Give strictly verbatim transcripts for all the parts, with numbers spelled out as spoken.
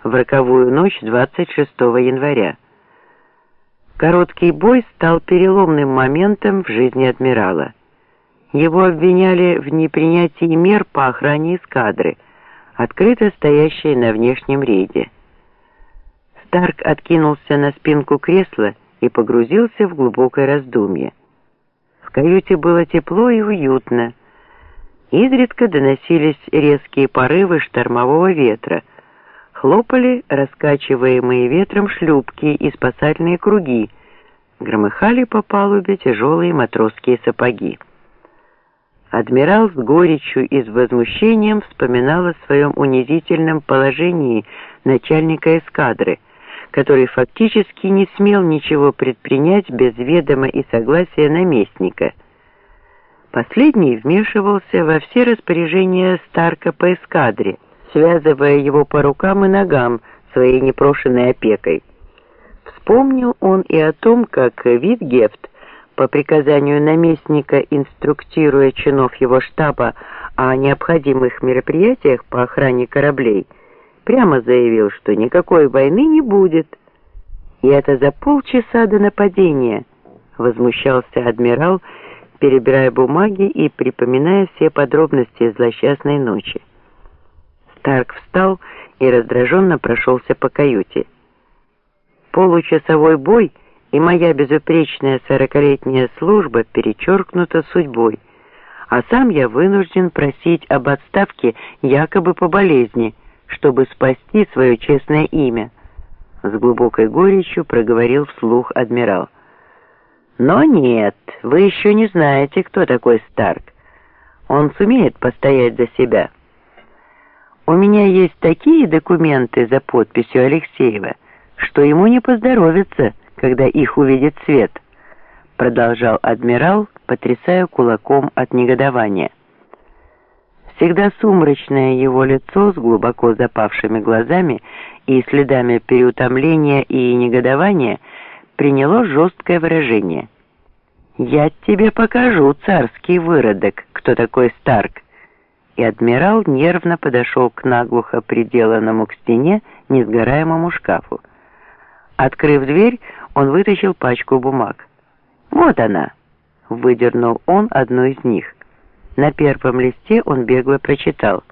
в роковую ночь двадцать шестого января. Короткий бой стал переломным моментом в жизни адмирала. Его обвиняли в непринятии мер по охране эскадры, открыто стоящей на внешнем рейде. Старк откинулся на спинку кресла и погрузился в глубокое раздумье. В каюте было тепло и уютно. Изредка доносились резкие порывы штормового ветра, хлопали раскачиваемые ветром шлюпки и спасательные круги, громыхали по палубе тяжелые матросские сапоги. Адмирал с горечью и с возмущением вспоминал о своем унизительном положении начальника эскадры, который фактически не смел ничего предпринять без ведома и согласия наместника. Последний вмешивался во все распоряжения Старка по эскадре, связывая его по рукам и ногам своей непрошенной опекой. Вспомнил он и о том, как Витгефт, по приказанию наместника, инструктируя чинов его штаба о необходимых мероприятиях по охране кораблей, прямо заявил, что никакой войны не будет. И это за полчаса до нападения, возмущался адмирал, перебирая бумаги и припоминая все подробности злосчастной ночи. Старк встал и раздраженно прошелся по каюте. Получасовой бой и моя безупречная сорокалетняя служба перечеркнута судьбой, а сам я вынужден просить об отставке якобы по болезни, чтобы спасти свое честное имя, с глубокой горечью проговорил вслух адмирал. Но нет, вы еще не знаете, кто такой Старк. Он сумеет постоять за себя. У меня есть такие документы за подписью Алексеева, что ему не поздоровится, когда их увидит свет, продолжал адмирал, потрясая кулаком от негодования. Всегда сумрачное его лицо с глубоко запавшими глазами и следами переутомления и негодования приняло жесткое выражение. «Я тебе покажу, царский выродок, кто такой Старк!» И адмирал нервно подошел к наглухо приделанному к стене несгораемому шкафу. Открыв дверь, он вытащил пачку бумаг. «Вот она!» — выдернул он одну из них. На первом листе он бегло прочитал.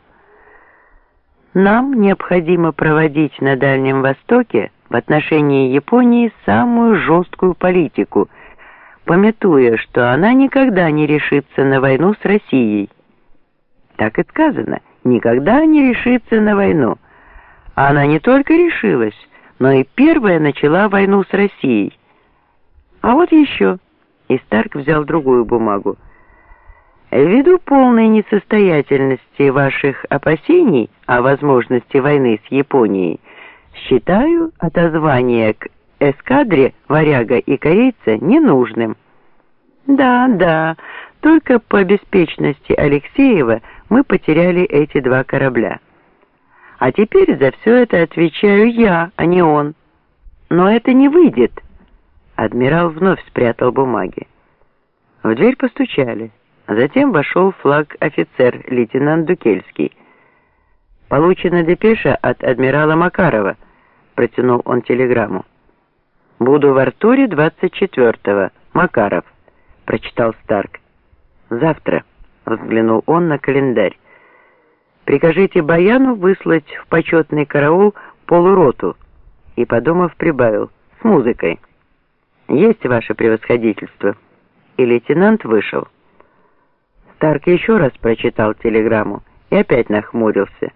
«Нам необходимо проводить на Дальнем Востоке в отношении Японии самую жесткую политику, памятуя, что она никогда не решится на войну с Россией». Так и сказано, никогда не решится на войну. А она не только решилась, но и первая начала войну с Россией. А вот еще. И Старк взял другую бумагу. Ввиду полной несостоятельности ваших опасений о возможности войны с Японией, считаю отозвание к эскадре варяга и корейца ненужным. Да, да, только по беспечности Алексеева мы потеряли эти два корабля. А теперь за все это отвечаю я, а не он. Но это не выйдет. Адмирал вновь спрятал бумаги. В дверь постучали. Затем вошел флаг-офицер, лейтенант Дукельский. «Получена депеша от адмирала Макарова», — протянул он телеграмму. «Буду в Артуре двадцать четвёртого. Макаров», — прочитал Старк. «Завтра», — взглянул он на календарь. «Прикажите Баяну выслать в почетный караул полуроту», и, подумав, прибавил, «с музыкой». «Есть ваше превосходительство». И лейтенант вышел. Старк еще раз прочитал телеграмму и опять нахмурился.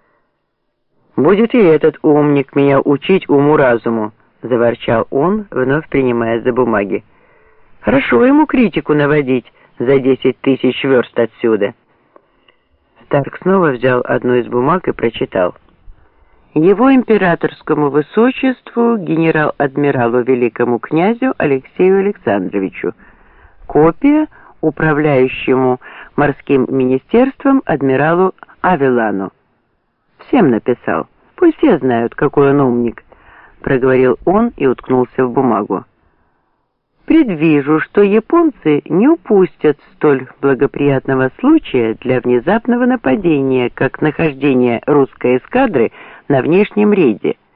«Будет и этот умник меня учить уму-разуму», — заворчал он, вновь принимая за бумаги. «Хорошо ему критику наводить за десять тысяч верст отсюда». Старк снова взял одну из бумаг и прочитал. «Его императорскому высочеству, генерал-адмиралу великому князю Алексею Александровичу. Копия управляющему морским министерством адмиралу Авелану». «Всем написал. Пусть все знают, какой он умник», — проговорил он и уткнулся в бумагу. «Предвижу, что японцы не упустят столь благоприятного случая для внезапного нападения, как нахождение русской эскадры на внешнем рейде.